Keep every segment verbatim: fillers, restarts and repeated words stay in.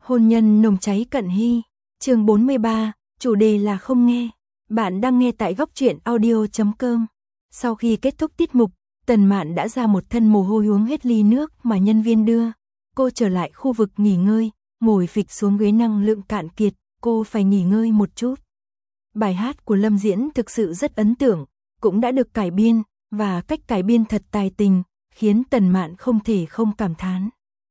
Hôn nhân nồng cháy cận hy, chương bốn mươi ba, chủ đề là không nghe. Bạn đang nghe tại góc truyện audio chấm com. Sau khi kết thúc tiết mục, Tần Mạn đã ra một thân mồ hôi uống hết ly nước mà nhân viên đưa. Cô trở lại khu vực nghỉ ngơi, ngồi phịch xuống ghế năng lượng cạn kiệt, cô phải nghỉ ngơi một chút. Bài hát của Lâm Diễn thực sự rất ấn tượng, cũng đã được cải biên, và cách cải biên thật tài tình, khiến Tần Mạn không thể không cảm thán.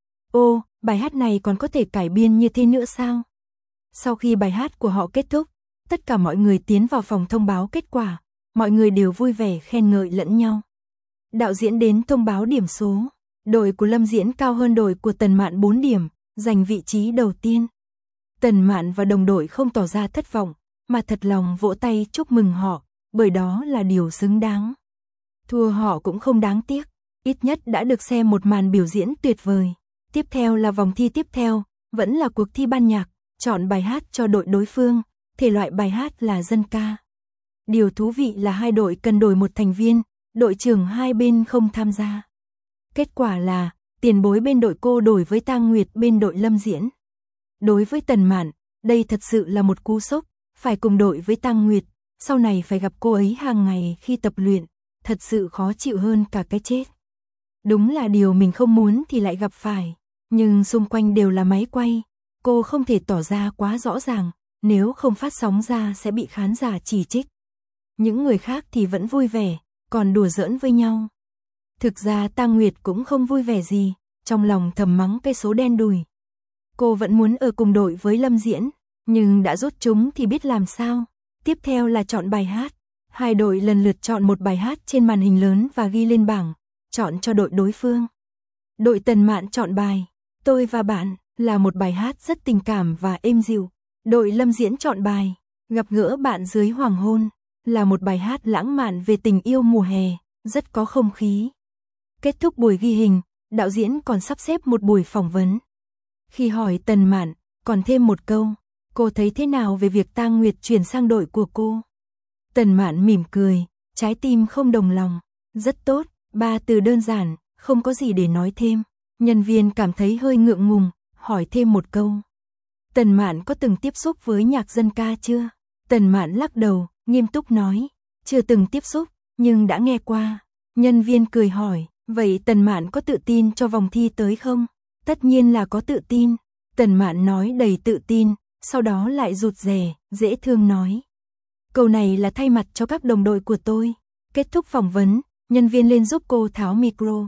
Ô, bài hát này còn có thể cải biên như thế nữa sao? Sau khi bài hát của họ kết thúc, tất cả mọi người tiến vào phòng thông báo kết quả, mọi người đều vui vẻ khen ngợi lẫn nhau. Đạo diễn đến thông báo điểm số, đội của Lâm Diễn cao hơn đội của Tần Mạn bốn điểm, giành vị trí đầu tiên. Tần Mạn và đồng đội không tỏ ra thất vọng, mà thật lòng vỗ tay chúc mừng họ, bởi đó là điều xứng đáng. Thua họ cũng không đáng tiếc, ít nhất đã được xem một màn biểu diễn tuyệt vời. Tiếp theo là vòng thi tiếp theo, vẫn là cuộc thi ban nhạc, chọn bài hát cho đội đối phương, thể loại bài hát là dân ca. Điều thú vị là hai đội cần đổi một thành viên, đội trưởng hai bên không tham gia. Kết quả là, tiền bối bên đội cô đổi với Tang Nguyệt bên đội Lâm Diễn. Đối với Tần Mạn, đây thật sự là một cú sốc, phải cùng đội với Tang Nguyệt, sau này phải gặp cô ấy hàng ngày khi tập luyện, thật sự khó chịu hơn cả cái chết. Đúng là điều mình không muốn thì lại gặp phải, nhưng xung quanh đều là máy quay, cô không thể tỏ ra quá rõ ràng, nếu không phát sóng ra sẽ bị khán giả chỉ trích. Những người khác thì vẫn vui vẻ, còn đùa giỡn với nhau. Thực ra Tang Nguyệt cũng không vui vẻ gì, trong lòng thầm mắng cái số đen đủi. Cô vẫn muốn ở cùng đội với Lâm Diễn, nhưng đã rút chúng thì biết làm sao. Tiếp theo là chọn bài hát. Hai đội lần lượt chọn một bài hát trên màn hình lớn và ghi lên bảng, chọn cho đội đối phương. Đội Tần Mạn chọn bài Tôi và Bạn, là một bài hát rất tình cảm và êm dịu. Đội Lâm Diễn chọn bài Gặp gỡ bạn dưới hoàng hôn, là một bài hát lãng mạn về tình yêu mùa hè, rất có không khí. Kết thúc buổi ghi hình, đạo diễn còn sắp xếp một buổi phỏng vấn. Khi hỏi Tần Mạn, còn thêm một câu, cô thấy thế nào về việc Tang Nguyệt chuyển sang đội của cô? Tần Mạn mỉm cười, trái tim không đồng lòng. Rất tốt, ba từ đơn giản, không có gì để nói thêm. Nhân viên cảm thấy hơi ngượng ngùng, hỏi thêm một câu. Tần Mạn có từng tiếp xúc với nhạc dân ca chưa? Tần Mạn lắc đầu, nghiêm túc nói, chưa từng tiếp xúc, nhưng đã nghe qua. Nhân viên cười hỏi, vậy Tần Mạn có tự tin cho vòng thi tới không? Tất nhiên là có tự tin. Tần Mạn nói đầy tự tin, sau đó lại rụt rè, dễ thương nói. Câu này là thay mặt cho các đồng đội của tôi. Kết thúc phỏng vấn, nhân viên lên giúp cô tháo micro.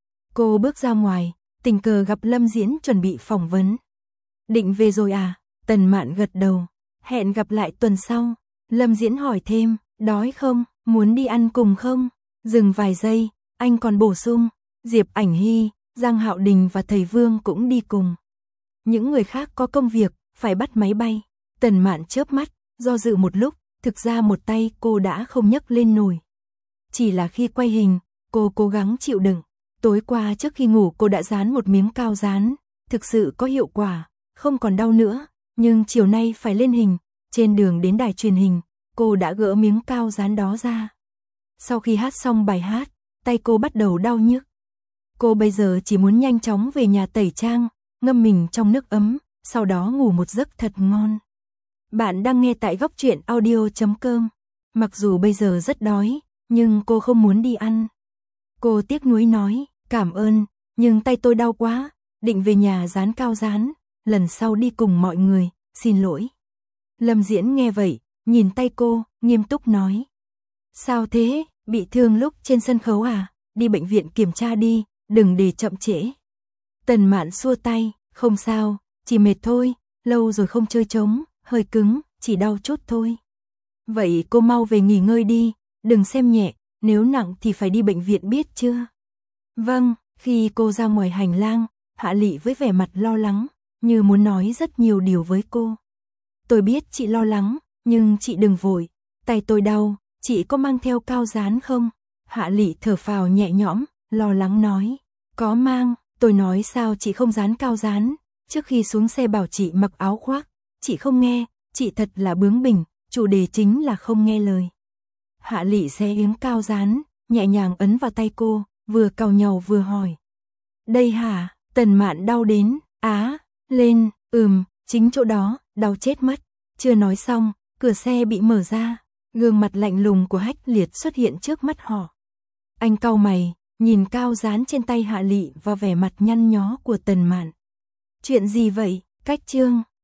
Cô bước ra ngoài, tình cờ gặp Lâm Diễn chuẩn bị phỏng vấn. Định về rồi à? Tần Mạn gật đầu. Hẹn gặp lại tuần sau. Lâm Diễn hỏi thêm, đói không? Muốn đi ăn cùng không? Dừng vài giây, anh còn bổ sung, Diệp Ảnh Hy, Giang Hạo Đình và thầy Vương cũng đi cùng. Những người khác có công việc, phải bắt máy bay. Tần Mạn chớp mắt, do dự một lúc, thực ra một tay cô đã không nhấc lên nổi. Chỉ là khi quay hình, cô cố gắng chịu đựng. Tối qua trước khi ngủ cô đã dán một miếng cao dán, thực sự có hiệu quả, không còn đau nữa. Nhưng chiều nay phải lên hình, trên đường đến đài truyền hình, cô đã gỡ miếng cao dán đó ra. Sau khi hát xong bài hát, tay cô bắt đầu đau nhức. Cô bây giờ chỉ muốn nhanh chóng về nhà tẩy trang, ngâm mình trong nước ấm, sau đó ngủ một giấc thật ngon. Bạn đang nghe tại góc truyện audio chấm com. Mặc dù bây giờ rất đói, nhưng cô không muốn đi ăn. Cô tiếc nuối nói, cảm ơn, nhưng tay tôi đau quá, định về nhà dán cao dán, lần sau đi cùng mọi người, xin lỗi. Lâm Diễn nghe vậy, nhìn tay cô, nghiêm túc nói. Sao thế, bị thương lúc trên sân khấu à? Đi bệnh viện kiểm tra đi, đừng để chậm trễ. Tần Mạn xua tay, không sao, chỉ mệt thôi, lâu rồi không chơi trống, hơi cứng, chỉ đau chút thôi. Vậy cô mau về nghỉ ngơi đi, đừng xem nhẹ, nếu nặng thì phải đi bệnh viện biết chưa? Vâng. Khi cô ra ngoài hành lang, Hạ Lị với vẻ mặt lo lắng, như muốn nói rất nhiều điều với cô. Tôi biết chị lo lắng, nhưng chị đừng vội, tay tôi đau, chị có mang theo cao dán không? Hạ Lị thở phào nhẹ nhõm, lo lắng nói, có mang. Tôi nói sao chị không dán cao dán, trước khi xuống xe bảo chị mặc áo khoác, chị không nghe, chị thật là bướng bỉnh, chủ đề chính là không nghe lời. Hạ Lị xé miếng cao dán, nhẹ nhàng ấn vào tay cô, vừa cào nhàu vừa hỏi. Đây hả? Tần Mạn đau đến, á, lên, Ừm, chính chỗ đó, đau chết mất. Chưa nói xong, cửa xe bị mở ra, gương mặt lạnh lùng của Hách Liệt xuất hiện trước mắt họ. Anh cau mày, nhìn cao dán trên tay Hạ Lị và vẻ mặt nhăn nhó của Tần Mạn. Chuyện gì vậy, Cách Trương?